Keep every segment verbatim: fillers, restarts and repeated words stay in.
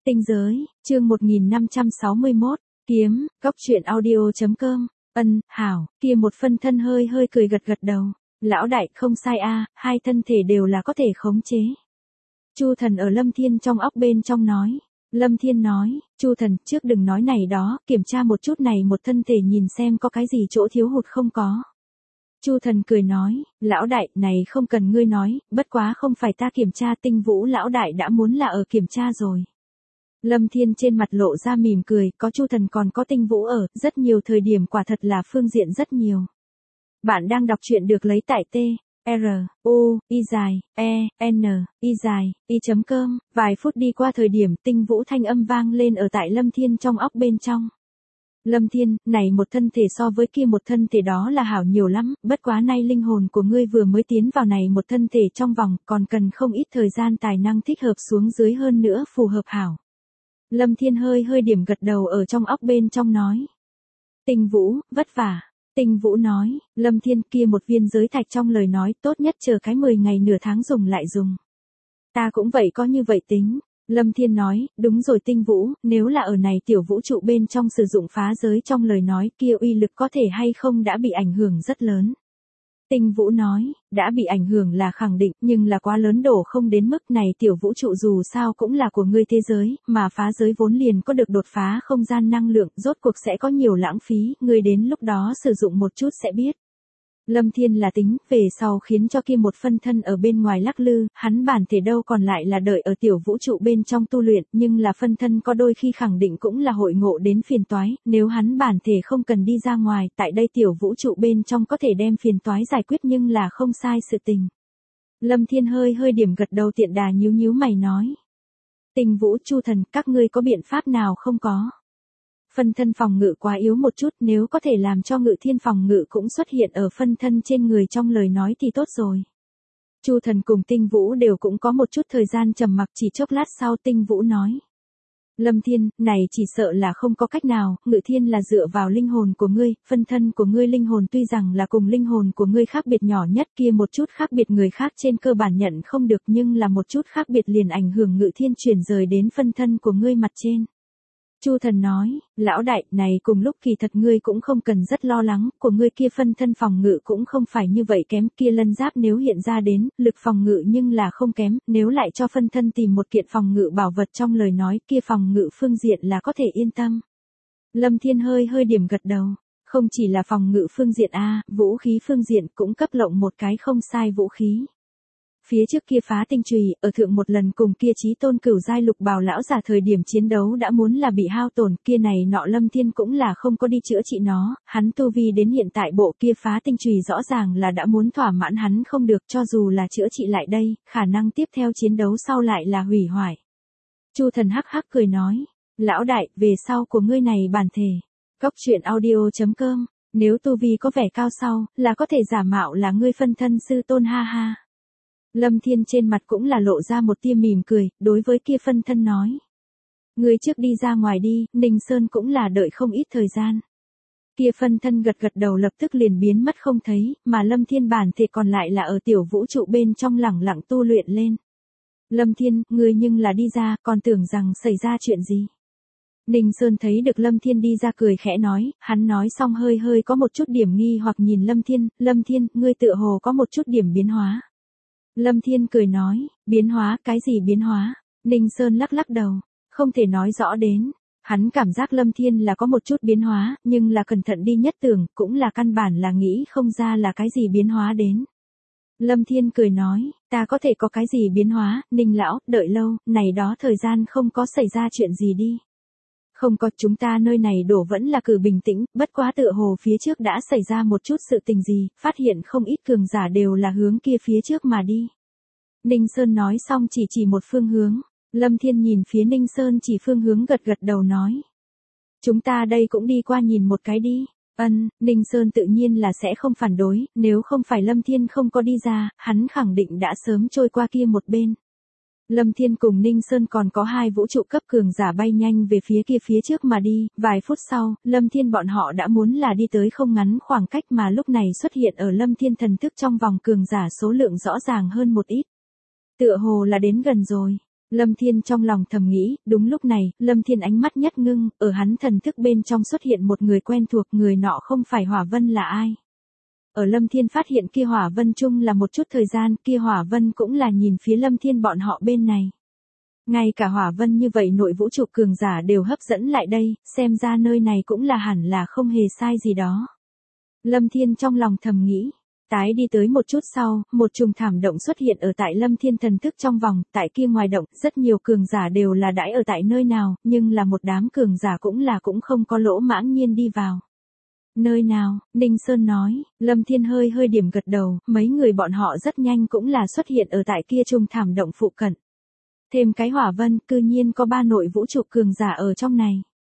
Tinh giới, chương một nghìn năm trăm sáu mươi mốt, kiếm, góc truyện audio chấm com, ân, hảo, kia một phân thân hơi hơi cười gật gật đầu, lão đại không sai a, hai thân thể đều là có thể khống chế. Chu Thần ở Lâm Thiên trong óc bên trong nói, Lâm Thiên nói, Chu Thần trước đừng nói này đó, kiểm tra một chút này một thân thể nhìn xem có cái gì chỗ thiếu hụt không có. Chu Thần cười nói, lão đại, này không cần ngươi nói, bất quá không phải ta kiểm tra, Tinh Vũ lão đại đã muốn là ở kiểm tra rồi. Lâm Thiên trên mặt lộ ra mỉm cười, có Chu Thần còn có Tinh Vũ ở, rất nhiều thời điểm quả thật là phương diện rất nhiều. Bạn đang đọc truyện được lấy tại T, R, U, Y dài, E, N, Y dài, Y chấm com, vài phút đi qua thời điểm Tinh Vũ thanh âm vang lên ở tại Lâm Thiên trong óc bên trong. Lâm Thiên, này một thân thể so với kia một thân thể đó là hảo nhiều lắm, bất quá nay linh hồn của ngươi vừa mới tiến vào này một thân thể trong vòng, còn cần không ít thời gian tài năng thích hợp xuống dưới hơn nữa phù hợp hảo. Lâm Thiên hơi hơi điểm gật đầu ở trong óc bên trong nói. Tinh Vũ, vất vả. Tinh Vũ nói, Lâm Thiên kia một viên giới thạch trong lời nói tốt nhất chờ cái mười ngày nửa tháng dùng lại dùng. Ta cũng vậy có như vậy tính. Lâm Thiên nói, đúng rồi Tinh Vũ, nếu là ở này tiểu vũ trụ bên trong sử dụng phá giới trong lời nói kia uy lực có thể hay không đã bị ảnh hưởng rất lớn. Tinh Vũ nói, đã bị ảnh hưởng là khẳng định, nhưng là quá lớn đổ không đến mức này tiểu vũ trụ dù sao cũng là của ngươi thế giới, mà phá giới vốn liền có được đột phá không gian năng lượng, rốt cuộc sẽ có nhiều lãng phí, ngươi đến lúc đó sử dụng một chút sẽ biết. Lâm Thiên là tính, về sau khiến cho kia một phân thân ở bên ngoài lắc lư, hắn bản thể đâu còn lại là đợi ở tiểu vũ trụ bên trong tu luyện, nhưng là phân thân có đôi khi khẳng định cũng là hội ngộ đến phiền toái, nếu hắn bản thể không cần đi ra ngoài, tại đây tiểu vũ trụ bên trong có thể đem phiền toái giải quyết nhưng là không sai sự tình. Lâm Thiên hơi hơi điểm gật đầu tiện đà nhíu nhíu mày nói. Tinh Vũ, Chu Thần, các ngươi có biện pháp nào không có? Phân thân phòng ngự quá yếu một chút, nếu có thể làm cho ngự thiên phòng ngự cũng xuất hiện ở phân thân trên người trong lời nói thì tốt rồi. Chu Thần cùng Tinh Vũ đều cũng có một chút thời gian trầm mặc, chỉ chốc lát sau Tinh Vũ nói. Lâm Thiên, này chỉ sợ là không có cách nào, ngự thiên là dựa vào linh hồn của ngươi, phân thân của ngươi linh hồn tuy rằng là cùng linh hồn của ngươi khác biệt nhỏ nhất kia một chút khác biệt người khác trên cơ bản nhận không được nhưng là một chút khác biệt liền ảnh hưởng ngự thiên chuyển rời đến phân thân của ngươi mặt trên. Chu Thần nói, lão đại, này cùng lúc kỳ thật ngươi cũng không cần rất lo lắng, của ngươi kia phân thân phòng ngự cũng không phải như vậy kém, kia lân giáp nếu hiện ra đến, lực phòng ngự nhưng là không kém, nếu lại cho phân thân tìm một kiện phòng ngự bảo vật trong lời nói, kia phòng ngự phương diện là có thể yên tâm. Lâm Thiên hơi hơi điểm gật đầu, không chỉ là phòng ngự phương diện a, vũ khí phương diện cũng cấp lộng một cái không sai vũ khí. Phía trước kia phá tinh chùy, ở thượng một lần cùng kia chí tôn cửu giai lục bào lão giả thời điểm chiến đấu đã muốn là bị hao tổn, kia này nọ Lâm Thiên cũng là không có đi chữa trị nó, hắn tu vi đến hiện tại bộ kia phá tinh chùy rõ ràng là đã muốn thỏa mãn hắn không được, cho dù là chữa trị lại đây, khả năng tiếp theo chiến đấu sau lại là hủy hoại. Chu Thần hắc hắc cười nói, lão đại, về sau của ngươi này bản thể, góc truyện audio chấm com, nếu tu vi có vẻ cao sau, là có thể giả mạo là ngươi phân thân sư tôn ha ha. Lâm Thiên trên mặt cũng là lộ ra một tia mỉm cười, đối với kia phân thân nói. Ngươi trước đi ra ngoài đi, Ninh Sơn cũng là đợi không ít thời gian. Kia phân thân gật gật đầu lập tức liền biến mất không thấy, mà Lâm Thiên bản thể còn lại là ở tiểu vũ trụ bên trong lẳng lặng tu luyện lên. Lâm Thiên, ngươi nhưng là đi ra, còn tưởng rằng xảy ra chuyện gì. Ninh Sơn thấy được Lâm Thiên đi ra cười khẽ nói, hắn nói xong hơi hơi có một chút điểm nghi hoặc nhìn Lâm Thiên, Lâm Thiên, ngươi tựa hồ có một chút điểm biến hóa. Lâm Thiên cười nói, biến hóa, cái gì biến hóa? Ninh Sơn lắc lắc đầu, không thể nói rõ đến. Hắn cảm giác Lâm Thiên là có một chút biến hóa, nhưng là cẩn thận đi nhất tưởng, cũng là căn bản là nghĩ không ra là cái gì biến hóa đến. Lâm Thiên cười nói, ta có thể có cái gì biến hóa, Ninh lão, đợi lâu, này đó thời gian không có xảy ra chuyện gì đi. Không có, chúng ta nơi này đổ vẫn là cử bình tĩnh, bất quá tựa hồ phía trước đã xảy ra một chút sự tình gì, phát hiện không ít cường giả đều là hướng kia phía trước mà đi. Ninh Sơn nói xong chỉ chỉ một phương hướng, Lâm Thiên nhìn phía Ninh Sơn chỉ phương hướng gật gật đầu nói. Chúng ta đây cũng đi qua nhìn một cái đi. Ân, Ninh Sơn tự nhiên là sẽ không phản đối, nếu không phải Lâm Thiên không có đi ra, hắn khẳng định đã sớm trôi qua kia một bên. Lâm Thiên cùng Ninh Sơn còn có hai vũ trụ cấp cường giả bay nhanh về phía kia phía trước mà đi, vài phút sau, Lâm Thiên bọn họ đã muốn là đi tới không ngắn khoảng cách mà lúc này xuất hiện ở Lâm Thiên thần thức trong vòng cường giả số lượng rõ ràng hơn một ít. Tựa hồ là đến gần rồi. Lâm Thiên trong lòng thầm nghĩ, đúng lúc này, Lâm Thiên ánh mắt nhất ngưng, ở hắn thần thức bên trong xuất hiện một người quen thuộc, người nọ không phải Hỏa Vân là ai. Ở Lâm Thiên phát hiện kia Hỏa Vân chung là một chút thời gian, kia Hỏa Vân cũng là nhìn phía Lâm Thiên bọn họ bên này. Ngay cả Hỏa Vân như vậy nội vũ trụ cường giả đều hấp dẫn lại đây, xem ra nơi này cũng là hẳn là không hề sai gì đó. Lâm Thiên trong lòng thầm nghĩ. Tái đi tới một chút sau, một trùng thảm động xuất hiện ở tại Lâm Thiên thần thức trong vòng, tại kia ngoài động, rất nhiều cường giả đều là đãi ở tại nơi nào, nhưng là một đám cường giả cũng là cũng không có lỗ mãng nhiên đi vào. Nơi nào, Ninh Sơn nói, Lâm Thiên hơi hơi điểm gật đầu, mấy người bọn họ rất nhanh cũng là xuất hiện ở tại kia trùng thảm động phụ cận. Thêm cái Hỏa Vân, cư nhiên có ba nội vũ trụ cường giả ở trong này.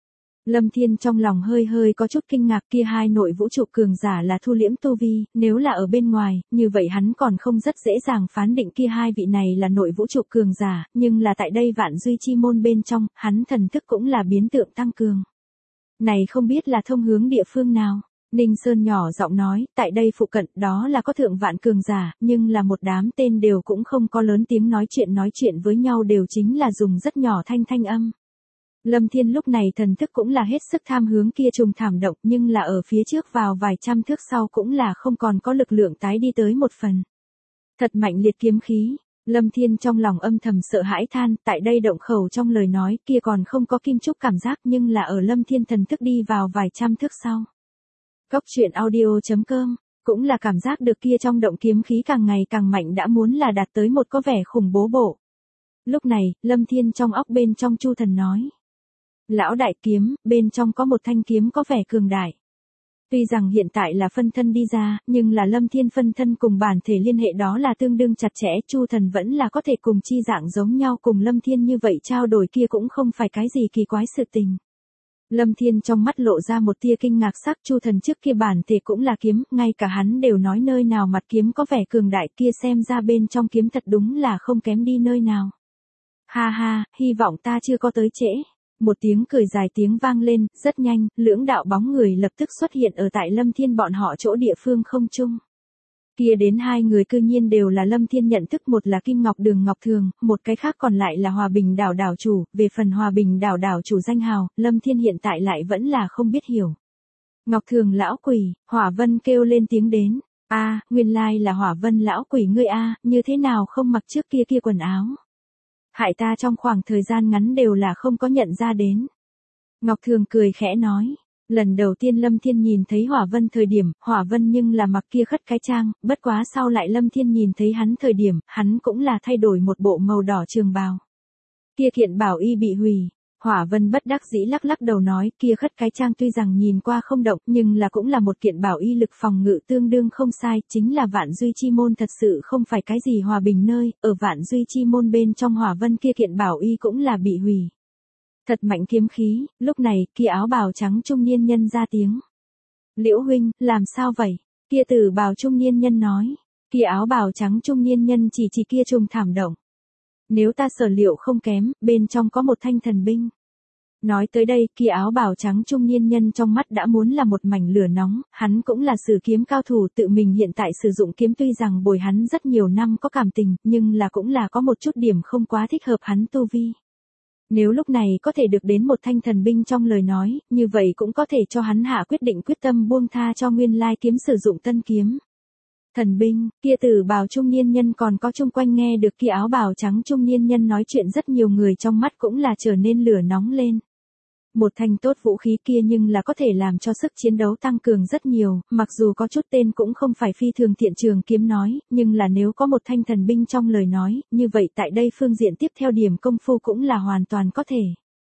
Lâm Thiên trong lòng hơi hơi có chút kinh ngạc, kia hai nội vũ trụ cường giả là thu liễm tu vi, nếu là ở bên ngoài, như vậy hắn còn không rất dễ dàng phán định kia hai vị này là nội vũ trụ cường giả, nhưng là tại đây vạn duy chi môn bên trong, hắn thần thức cũng là biến tượng tăng cường. Này không biết là thông hướng địa phương nào? Ninh Sơn nhỏ giọng nói, tại đây phụ cận đó là có thượng vạn cường giả, nhưng là một đám tên đều cũng không có lớn tiếng nói chuyện nói chuyện với nhau đều chính là dùng rất nhỏ thanh thanh âm. Lâm Thiên lúc này thần thức cũng là hết sức tham hướng kia trùng thảm động, nhưng là ở phía trước vào vài trăm thước sau cũng là không còn có lực lượng tái đi tới một phần. Thật mạnh liệt kiếm khí, Lâm Thiên trong lòng âm thầm sợ hãi than, tại đây động khẩu trong lời nói kia còn không có kim trúc cảm giác, nhưng là ở Lâm Thiên thần thức đi vào vài trăm thước sau. Cốc truyện audio chấm com cũng là cảm giác được kia trong động kiếm khí càng ngày càng mạnh, đã muốn là đạt tới một có vẻ khủng bố bộ. Lúc này, Lâm Thiên trong óc bên trong Chu Thần nói. Lão đại kiếm, bên trong có một thanh kiếm có vẻ cường đại. Tuy rằng hiện tại là phân thân đi ra, nhưng là Lâm Thiên phân thân cùng bản thể liên hệ đó là tương đương chặt chẽ, Chu Thần vẫn là có thể cùng chi dạng giống nhau cùng Lâm Thiên như vậy trao đổi, kia cũng không phải cái gì kỳ quái sự tình. Lâm Thiên trong mắt lộ ra một tia kinh ngạc sắc, Chu Thần trước kia bản thể cũng là kiếm, ngay cả hắn đều nói nơi nào mặt kiếm có vẻ cường đại, kia xem ra bên trong kiếm thật đúng là không kém đi nơi nào. Ha ha, hy vọng ta chưa có tới trễ. Một tiếng cười dài tiếng vang lên, rất nhanh, lưỡng đạo bóng người lập tức xuất hiện ở tại Lâm Thiên bọn họ chỗ địa phương không trung. Kia đến hai người cư nhiên đều là Lâm Thiên nhận thức, một là Kim Ngọc Đường Ngọc Thường, một cái khác còn lại là Hòa Bình Đảo đảo chủ, về phần Hòa Bình Đảo đảo chủ danh hào, Lâm Thiên hiện tại lại vẫn là không biết hiểu. Ngọc Thường lão quỷ, Hỏa Vân kêu lên tiếng đến, a, nguyên lai là Hỏa Vân lão quỷ ngươi a, như thế nào không mặc trước kia kia quần áo. Hại ta trong khoảng thời gian ngắn đều là không có nhận ra đến. Ngọc Thường cười khẽ nói. Lần đầu tiên Lâm Thiên nhìn thấy Hỏa Vân thời điểm, Hỏa Vân nhưng là mặc kia khất cái trang, bất quá sau lại Lâm Thiên nhìn thấy hắn thời điểm, hắn cũng là thay đổi một bộ màu đỏ trường bào. Kia kiện bảo y bị hủy. Hỏa Vân bất đắc dĩ lắc lắc đầu nói, kia khất cái trang tuy rằng nhìn qua không động, nhưng là cũng là một kiện bảo y lực phòng ngự tương đương không sai, chính là Vạn Duy Chi Môn thật sự không phải cái gì hòa bình nơi, ở Vạn Duy Chi Môn bên trong Hỏa Vân kia kiện bảo y cũng là bị hủy. Thật mạnh kiếm khí, lúc này, kia áo bào trắng trung niên nhân ra tiếng. Liễu huynh, làm sao vậy? Kia tử bào trung niên nhân nói, kia áo bào trắng trung niên nhân chỉ chỉ kia trùng thảm động. Nếu ta sở liệu không kém, bên trong có một thanh thần binh. Nói tới đây, kia áo bào trắng trung niên nhân trong mắt đã muốn là một mảnh lửa nóng, hắn cũng là sử kiếm cao thủ, tự mình hiện tại sử dụng kiếm tuy rằng bồi hắn rất nhiều năm có cảm tình, nhưng là cũng là có một chút điểm không quá thích hợp hắn tu vi. Nếu lúc này có thể được đến một thanh thần binh trong lời nói, như vậy cũng có thể cho hắn hạ quyết định quyết tâm buông tha cho nguyên lai kiếm sử dụng tân kiếm. Thần binh, kia tử bào trung niên nhân còn có chung quanh nghe được kia áo bào trắng trung niên nhân nói chuyện, rất nhiều người trong mắt cũng là trở nên lửa nóng lên. Một thanh tốt vũ khí kia nhưng là có thể làm cho sức chiến đấu tăng cường rất nhiều, mặc dù có chút tên cũng không phải phi thường thiện trường kiếm nói, nhưng là nếu có một thanh thần binh trong lời nói, như vậy tại đây phương diện tiếp theo điểm công phu cũng là hoàn toàn có thể.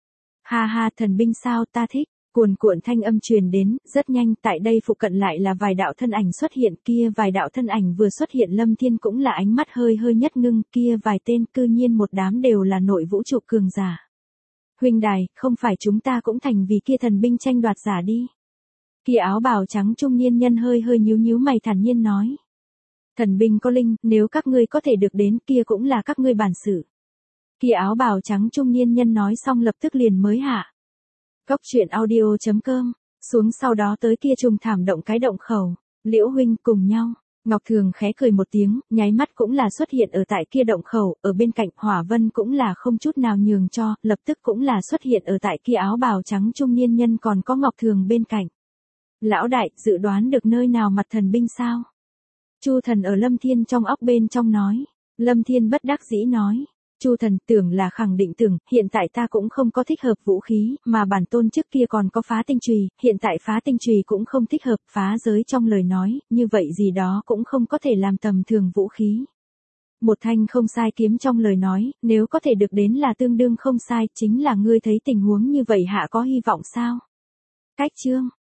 Ha ha, thần binh sao, ta thích. Cuồn cuộn thanh âm truyền đến, rất nhanh, tại đây phụ cận lại là vài đạo thân ảnh xuất hiện, kia vài đạo thân ảnh vừa xuất hiện Lâm Thiên cũng là ánh mắt hơi hơi nhất ngưng, kia vài tên cư nhiên một đám đều là nội vũ trụ cường giả. Huynh đài, không phải chúng ta cũng thành vì kia thần binh tranh đoạt giả đi. Kia áo bào trắng trung niên nhân hơi hơi nhíu nhíu mày thản nhiên nói. Thần binh có linh, nếu các ngươi có thể được đến kia cũng là các ngươi bản sự. Kia áo bào trắng trung niên nhân nói xong lập tức liền mới hạ. Cốc truyện audio chấm com, xuống sau đó tới kia trùng thảm động cái động khẩu, Liễu huynh cùng nhau, Ngọc Thường khẽ cười một tiếng, nháy mắt cũng là xuất hiện ở tại kia động khẩu, ở bên cạnh Hỏa Vân cũng là không chút nào nhường cho, lập tức cũng là xuất hiện ở tại kia áo bào trắng trung niên nhân còn có Ngọc Thường bên cạnh. Lão đại, dự đoán được nơi nào mặt thần binh sao? Chu Thần ở Lâm Thiên trong óc bên trong nói. Lâm Thiên bất đắc dĩ nói. Chu Thần, tưởng là khẳng định tưởng, hiện tại ta cũng không có thích hợp vũ khí, mà bản tôn trước kia còn có phá tinh chùy, hiện tại phá tinh chùy cũng không thích hợp, phá giới trong lời nói, như vậy gì đó cũng không có thể làm tầm thường vũ khí. Một thanh không sai kiếm trong lời nói, nếu có thể được đến là tương đương không sai, chính là ngươi thấy tình huống như vậy hạ có hy vọng sao? Cách chương